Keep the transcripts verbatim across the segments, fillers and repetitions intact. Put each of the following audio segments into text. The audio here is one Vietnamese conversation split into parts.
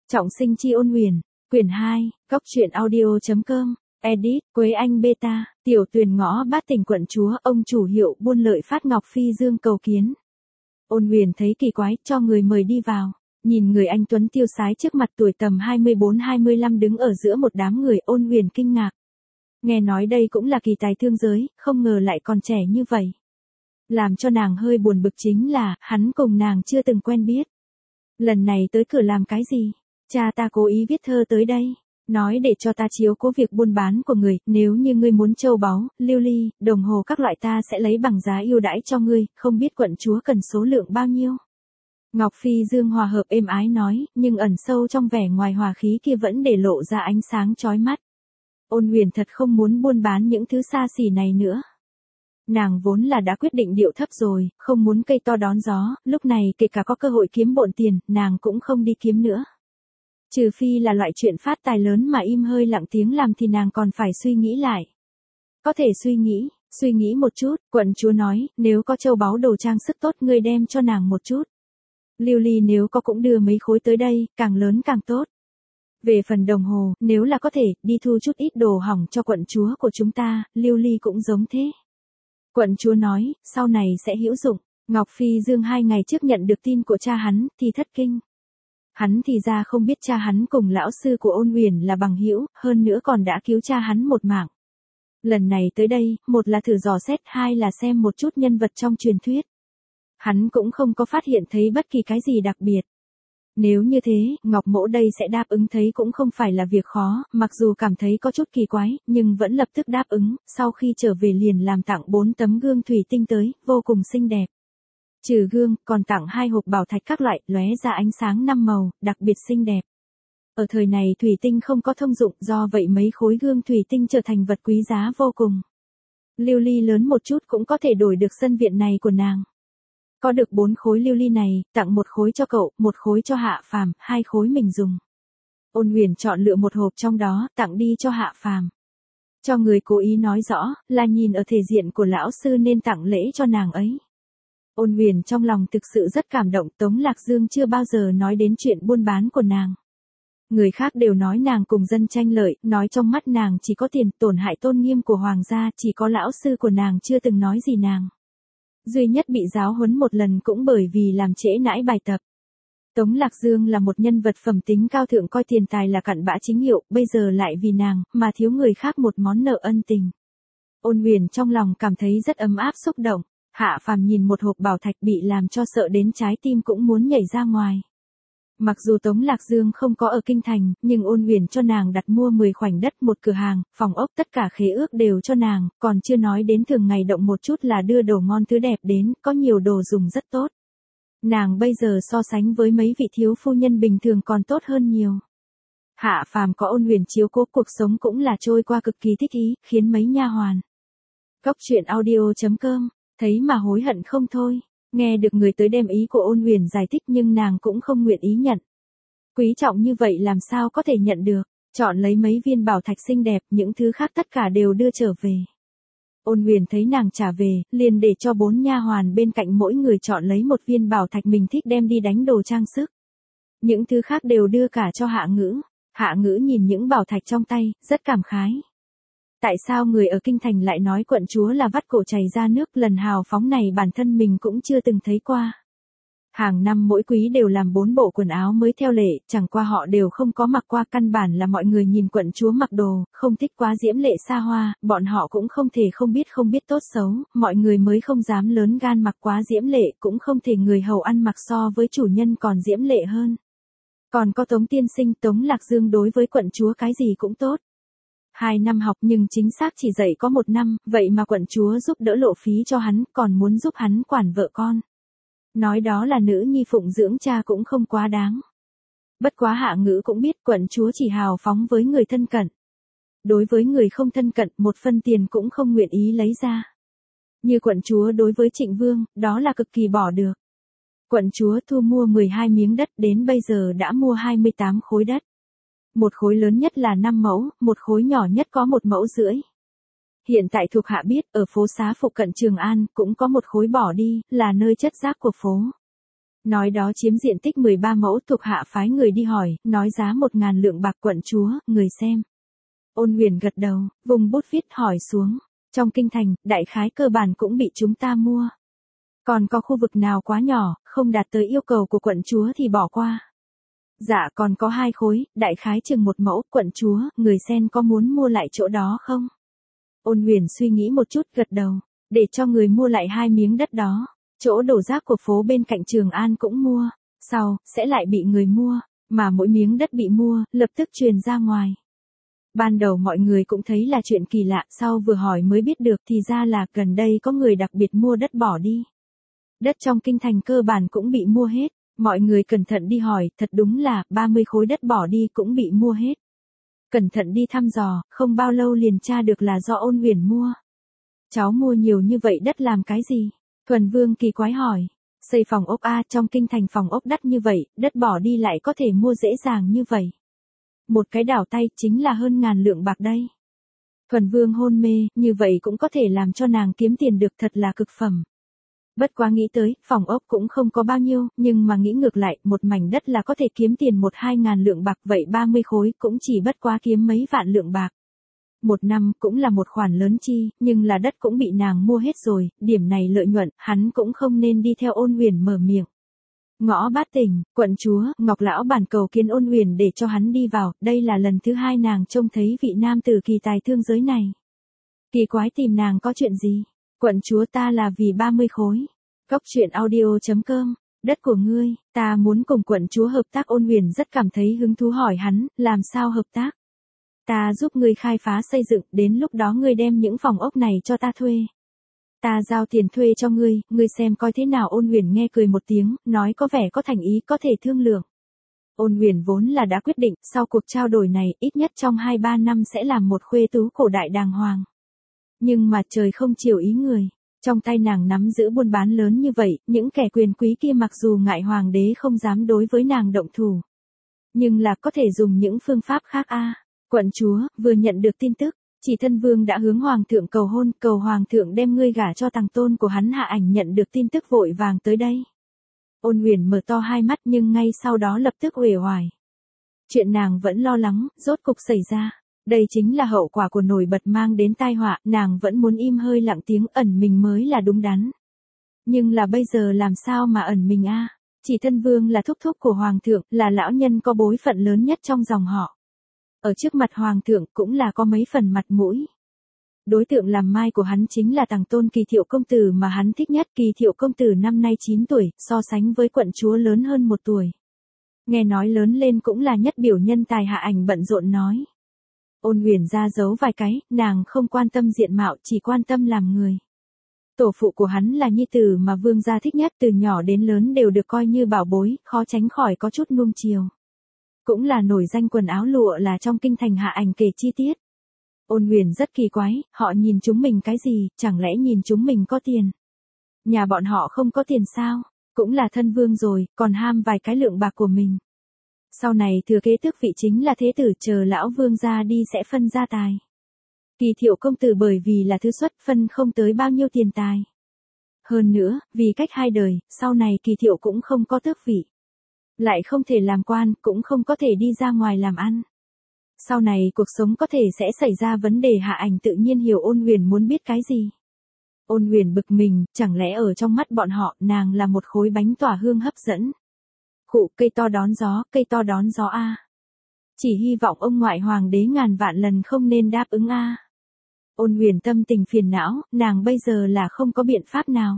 Trọng sinh chi ôn huyền, quyển hai, góc truyện audio.com, edit, Quế Anh Beta, tiểu tuyền ngõ bát tỉnh quận chúa, ông chủ hiệu buôn lợi phát Ngọc Phi Dương cầu kiến. Ôn huyền thấy kỳ quái, cho người mời đi vào. Nhìn người anh tuấn tiêu sái trước mặt tuổi tầm hai mươi bốn hai mươi lăm đứng ở giữa một đám người, ôn huyền kinh ngạc. Nghe nói đây cũng là kỳ tài thương giới, không ngờ lại còn trẻ như vậy. Làm cho nàng hơi buồn bực chính là, hắn cùng nàng chưa từng quen biết. Lần này tới cửa làm cái gì? Cha ta cố ý viết thơ tới đây, nói để cho ta chiếu cố việc buôn bán của người, nếu như ngươi muốn châu báu, lưu ly, đồng hồ các loại ta sẽ lấy bằng giá ưu đãi cho ngươi, không biết quận chúa cần số lượng bao nhiêu. Ngọc Phi Dương hòa hợp êm ái nói, nhưng ẩn sâu trong vẻ ngoài hòa khí kia vẫn để lộ ra ánh sáng chói mắt. Ôn huyền thật không muốn buôn bán những thứ xa xỉ này nữa. Nàng vốn là đã quyết định điệu thấp rồi, không muốn cây to đón gió, lúc này kể cả có cơ hội kiếm bộn tiền, nàng cũng không đi kiếm nữa. Trừ phi là loại chuyện phát tài lớn mà im hơi lặng tiếng làm thì nàng còn phải suy nghĩ lại. Có thể suy nghĩ, suy nghĩ một chút, quận chúa nói, nếu có châu báu đồ trang sức tốt ngươi đem cho nàng một chút. Lưu ly nếu có cũng đưa mấy khối tới đây, càng lớn càng tốt. Về phần đồng hồ, nếu là có thể, đi thu chút ít đồ hỏng cho quận chúa của chúng ta, Lưu ly cũng giống thế. Quận chúa nói, sau này sẽ hữu dụng. Ngọc Phi Dương hai ngày trước nhận được tin của cha hắn, thì thất kinh. Hắn thì ra không biết cha hắn cùng lão sư của ôn huyền là bằng hữu, hơn nữa còn đã cứu cha hắn một mạng. Lần này tới đây, một là thử dò xét, hai là xem một chút nhân vật trong truyền thuyết. Hắn cũng không có phát hiện thấy bất kỳ cái gì đặc biệt. Nếu như thế, Ngọc Mỗ đây sẽ đáp ứng thấy cũng không phải là việc khó, mặc dù cảm thấy có chút kỳ quái, nhưng vẫn lập tức đáp ứng, sau khi trở về liền làm tặng bốn tấm gương thủy tinh tới, vô cùng xinh đẹp. Trừ gương, còn tặng hai hộp bảo thạch các loại, lóe ra ánh sáng năm màu, đặc biệt xinh đẹp. Ở thời này thủy tinh không có thông dụng, do vậy mấy khối gương thủy tinh trở thành vật quý giá vô cùng. Lưu ly lớn một chút cũng có thể đổi được sân viện này của nàng. Có được bốn khối lưu ly này, tặng một khối cho cậu, một khối cho Hạ Phàm, hai khối mình dùng. Ôn huyền chọn lựa một hộp trong đó, tặng đi cho Hạ Phàm. Cho người cố ý nói rõ, là nhìn ở thể diện của lão sư nên tặng lễ cho nàng ấy. Ôn huyền trong lòng thực sự rất cảm động, Tống Lạc Dương chưa bao giờ nói đến chuyện buôn bán của nàng. Người khác đều nói nàng cùng dân tranh lợi, nói trong mắt nàng chỉ có tiền, tổn hại tôn nghiêm của hoàng gia, chỉ có lão sư của nàng chưa từng nói gì nàng. Duy nhất bị giáo huấn một lần cũng bởi vì làm trễ nãi bài tập. Tống Lạc Dương là một nhân vật phẩm tính cao thượng, coi tiền tài là cặn bã chính hiệu, bây giờ lại vì nàng, mà thiếu người khác một món nợ ân tình. Ôn huyền trong lòng cảm thấy rất ấm áp xúc động. Hạ Phàm nhìn một hộp bảo thạch bị làm cho sợ đến trái tim cũng muốn nhảy ra ngoài. Mặc dù Tống Lạc Dương không có ở kinh thành, nhưng ôn huyền cho nàng đặt mua mười khoảnh đất, một cửa hàng, phòng ốc, tất cả khế ước đều cho nàng, còn chưa nói đến thường ngày động một chút là đưa đồ ngon thứ đẹp đến, có nhiều đồ dùng rất tốt. Nàng bây giờ so sánh với mấy vị thiếu phu nhân bình thường còn tốt hơn nhiều. Hạ Phàm có ôn huyền chiếu cố, cuộc sống cũng là trôi qua cực kỳ thích ý, khiến mấy nha hoàn. Góc truyện audio.com, thấy mà hối hận không thôi. Nghe được người tới đem ý của ôn huyền giải thích nhưng nàng cũng không nguyện ý nhận. Quý trọng như vậy làm sao có thể nhận được, chọn lấy mấy viên bảo thạch xinh đẹp, những thứ khác tất cả đều đưa trở về. Ôn huyền thấy nàng trả về, liền để cho bốn nha hoàn bên cạnh mỗi người chọn lấy một viên bảo thạch mình thích đem đi đánh đồ trang sức. Những thứ khác đều đưa cả cho Hạ Ngữ. Hạ Ngữ nhìn những bảo thạch trong tay, rất cảm khái. Tại sao người ở kinh thành lại nói quận chúa là vắt cổ chảy ra nước, lần hào phóng này bản thân mình cũng chưa từng thấy qua. Hàng năm mỗi quý đều làm bốn bộ quần áo mới theo lệ, chẳng qua họ đều không có mặc qua, căn bản là mọi người nhìn quận chúa mặc đồ, không thích quá diễm lệ xa hoa, bọn họ cũng không thể không biết không biết tốt xấu, mọi người mới không dám lớn gan mặc quá diễm lệ, cũng không thể người hầu ăn mặc so với chủ nhân còn diễm lệ hơn. Còn có Tống tiên sinh, Tống Lạc Dương đối với quận chúa cái gì cũng tốt. Hai năm học nhưng chính xác chỉ dạy có một năm, vậy mà quận chúa giúp đỡ lộ phí cho hắn, còn muốn giúp hắn quản vợ con. Nói đó là nữ nhi phụng dưỡng cha cũng không quá đáng. Bất quá Hạ Ngữ cũng biết quận chúa chỉ hào phóng với người thân cận. Đối với người không thân cận, một phân tiền cũng không nguyện ý lấy ra. Như quận chúa đối với Trịnh Vương, đó là cực kỳ bỏ được. Quận chúa thu mua mười hai miếng đất, đến bây giờ đã mua hai mươi tám khối đất. Một khối lớn nhất là năm mẫu, một khối nhỏ nhất có một mẫu rưỡi. Hiện tại thuộc hạ biết, ở phố xá phụ cận Trường An, cũng có một khối bỏ đi, là nơi chất rác của phố. Nói đó chiếm diện tích mười ba mẫu, thuộc hạ phái người đi hỏi, nói giá một ngàn lượng bạc. Quận chúa, người xem. Ôn Huyền gật đầu, vùng bút viết hỏi xuống. Trong kinh thành, đại khái cơ bản cũng bị chúng ta mua. Còn có khu vực nào quá nhỏ, không đạt tới yêu cầu của quận chúa thì bỏ qua. Dạ còn có hai khối, đại khái chừng một mẫu. Quận chúa, người xem có muốn mua lại chỗ đó không? Ôn Huyền suy nghĩ một chút, gật đầu. Để cho người mua lại hai miếng đất đó. Chỗ đổ rác của phố bên cạnh Trường An cũng mua. Sau, sẽ lại bị người mua. Mà mỗi miếng đất bị mua, lập tức truyền ra ngoài. Ban đầu mọi người cũng thấy là chuyện kỳ lạ, sau vừa hỏi mới biết được thì ra là gần đây có người đặc biệt mua đất bỏ đi. Đất trong kinh thành cơ bản cũng bị mua hết. Mọi người cẩn thận đi hỏi, thật đúng là ba mươi khối đất bỏ đi cũng bị mua hết. Cẩn thận đi thăm dò, không bao lâu liền tra được là do Ôn Huyền mua. Cháu mua nhiều như vậy đất làm cái gì? Thuần Vương kỳ quái hỏi. Xây phòng ốc a, trong kinh thành phòng ốc đắt như vậy, đất bỏ đi lại có thể mua dễ dàng như vậy. Một cái đảo tay chính là hơn ngàn lượng bạc đây. Thuần Vương hôn mê, như vậy cũng có thể làm cho nàng kiếm tiền được, thật là cực phẩm. Bất quá nghĩ tới, phòng ốc cũng không có bao nhiêu, nhưng mà nghĩ ngược lại, một mảnh đất là có thể kiếm tiền một hai ngàn lượng bạc, vậy ba mươi khối cũng chỉ bất quá kiếm mấy vạn lượng bạc. Một năm cũng là một khoản lớn chi, nhưng là đất cũng bị nàng mua hết rồi, điểm này lợi nhuận, hắn cũng không nên đi theo Ôn Huyền mở miệng. Ngõ Bát Tỉnh, quận chúa, Ngọc lão bản cầu kiến Ôn Huyền để cho hắn đi vào, đây là lần thứ hai nàng trông thấy vị nam tử kỳ tài thương giới này. Kỳ quái tìm nàng có chuyện gì? Quận chúa, ta là vì ba mươi khối. Góc truyện audio chấm com, đất của ngươi, ta muốn cùng quận chúa hợp tác. Ôn Huyền rất cảm thấy hứng thú hỏi hắn, làm sao hợp tác? Ta giúp ngươi khai phá xây dựng, đến lúc đó ngươi đem những phòng ốc này cho ta thuê. Ta giao tiền thuê cho ngươi, ngươi xem coi thế nào. Ôn Huyền nghe cười một tiếng, nói có vẻ có thành ý, có thể thương lượng. Ôn Huyền vốn là đã quyết định, sau cuộc trao đổi này, ít nhất trong hai ba năm sẽ làm một khuê tú cổ đại đàng hoàng. Nhưng mà trời không chiều ý người. Trong tay nàng nắm giữ buôn bán lớn như vậy, những kẻ quyền quý kia mặc dù ngại hoàng đế không dám đối với nàng động thủ. Nhưng là có thể dùng những phương pháp khác a. À. Quận chúa, vừa nhận được tin tức, Chỉ Thân Vương đã hướng hoàng thượng cầu hôn, cầu hoàng thượng đem ngươi gả cho tàng tôn của hắn. Hạ Ảnh nhận được tin tức vội vàng tới đây. Ôn Huyền mở to hai mắt nhưng ngay sau đó lập tức uể oải. Chuyện nàng vẫn lo lắng, rốt cục xảy ra. Đây chính là hậu quả của nổi bật mang đến tai họa, nàng vẫn muốn im hơi lặng tiếng ẩn mình mới là đúng đắn. Nhưng là bây giờ làm sao mà ẩn mình a? À? Chỉ Thân Vương là thúc thúc của hoàng thượng, là lão nhân có bối phận lớn nhất trong dòng họ. Ở trước mặt hoàng thượng cũng là có mấy phần mặt mũi. Đối tượng làm mai của hắn chính là tàng tôn Kỳ Thiệu công tử mà hắn thích nhất. Kỳ Thiệu công tử năm nay chín tuổi, so sánh với quận chúa lớn hơn một tuổi. Nghe nói lớn lên cũng là nhất biểu nhân tài. Hạ Ảnh bận rộn nói. Ôn Huyền ra giấu vài cái, nàng không quan tâm diện mạo, chỉ quan tâm làm người. Tổ phụ của hắn là nhi tử mà vương gia thích nhất, từ nhỏ đến lớn đều được coi như bảo bối, khó tránh khỏi có chút nuông chiều. Cũng là nổi danh quần áo lụa là trong kinh thành. Hạ Ảnh kể chi tiết. Ôn Huyền rất kỳ quái, họ nhìn chúng mình cái gì, chẳng lẽ nhìn chúng mình có tiền? Nhà bọn họ không có tiền sao? Cũng là thân vương rồi, còn ham vài cái lượng bạc của mình. Sau này thừa kế tước vị chính là thế tử, chờ lão vương gia đi sẽ phân gia tài. Kỳ Thiệu công tử bởi vì là thứ xuất, phân không tới bao nhiêu tiền tài. Hơn nữa, vì cách hai đời, sau này Kỳ Thiệu cũng không có tước vị. Lại không thể làm quan, cũng không có thể đi ra ngoài làm ăn. Sau này cuộc sống có thể sẽ xảy ra vấn đề. Hạ Ảnh tự nhiên hiểu Ôn Huyền muốn biết cái gì. Ôn Huyền bực mình, chẳng lẽ ở trong mắt bọn họ, nàng là một khối bánh tỏa hương hấp dẫn. Khụ, cây to đón gió, cây to đón gió a. Chỉ hy vọng ông ngoại hoàng đế ngàn vạn lần không nên đáp ứng a. Ôn Huyền tâm tình phiền não, nàng bây giờ là không có biện pháp nào.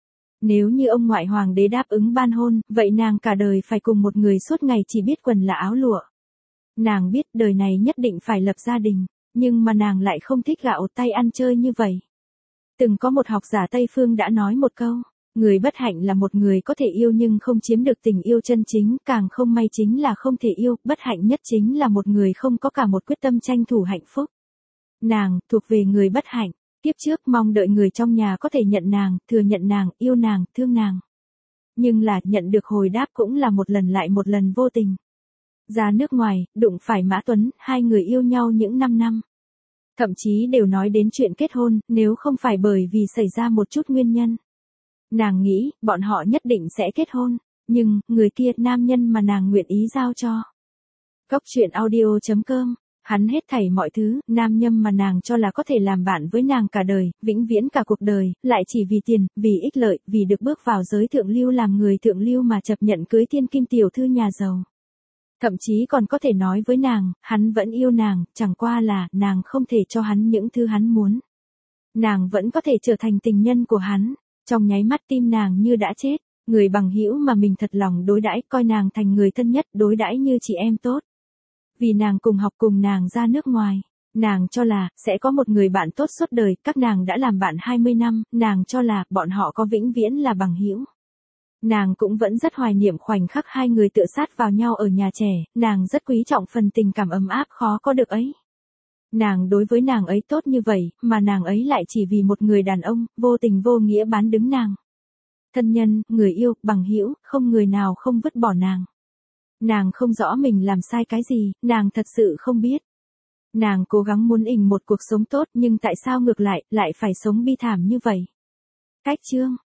Nếu như ông ngoại hoàng đế đáp ứng ban hôn, vậy nàng cả đời phải cùng một người suốt ngày chỉ biết quần là áo lụa. Nàng biết đời này nhất định phải lập gia đình, nhưng mà nàng lại không thích gạo tay ăn chơi như vậy. Từng có một học giả Tây Phương đã nói một câu, người bất hạnh là một người có thể yêu nhưng không chiếm được tình yêu chân chính, càng không may chính là không thể yêu, bất hạnh nhất chính là một người không có cả một quyết tâm tranh thủ hạnh phúc. Nàng, thuộc về người bất hạnh, kiếp trước mong đợi người trong nhà có thể nhận nàng, thừa nhận nàng, yêu nàng, thương nàng. Nhưng là, nhận được hồi đáp cũng là một lần lại một lần vô tình. Ra nước ngoài, đụng phải Mã Tuấn, hai người yêu nhau những năm năm. Thậm chí đều nói đến chuyện kết hôn, nếu không phải bởi vì xảy ra một chút nguyên nhân. Nàng nghĩ, bọn họ nhất định sẽ kết hôn. Nhưng, người kia, nam nhân mà nàng nguyện ý giao cho. Góc truyện audio chấm com, hắn hết thảy mọi thứ, nam nhân mà nàng cho là có thể làm bạn với nàng cả đời, vĩnh viễn cả cuộc đời, lại chỉ vì tiền, vì ích lợi, vì được bước vào giới thượng lưu làm người thượng lưu mà chấp nhận cưới thiên kim tiểu thư nhà giàu. Thậm chí còn có thể nói với nàng, hắn vẫn yêu nàng, chẳng qua là, nàng không thể cho hắn những thứ hắn muốn. Nàng vẫn có thể trở thành tình nhân của hắn, trong nháy mắt tim nàng như đã chết, người bằng hữu mà mình thật lòng đối đãi, coi nàng thành người thân nhất, đối đãi như chị em tốt. Vì nàng cùng học cùng nàng ra nước ngoài, nàng cho là, sẽ có một người bạn tốt suốt đời, các nàng đã làm bạn hai mươi năm, nàng cho là, bọn họ có vĩnh viễn là bằng hữu. Nàng cũng vẫn rất hoài niệm khoảnh khắc hai người tựa sát vào nhau ở nhà trẻ, nàng rất quý trọng phần tình cảm ấm áp khó có được ấy. Nàng đối với nàng ấy tốt như vậy, mà nàng ấy lại chỉ vì một người đàn ông, vô tình vô nghĩa bán đứng nàng. Thân nhân, người yêu, bằng hữu, không người nào không vứt bỏ nàng. Nàng không rõ mình làm sai cái gì, nàng thật sự không biết. Nàng cố gắng muốn ỉnh một cuộc sống tốt nhưng tại sao ngược lại, lại phải sống bi thảm như vậy? Cách chương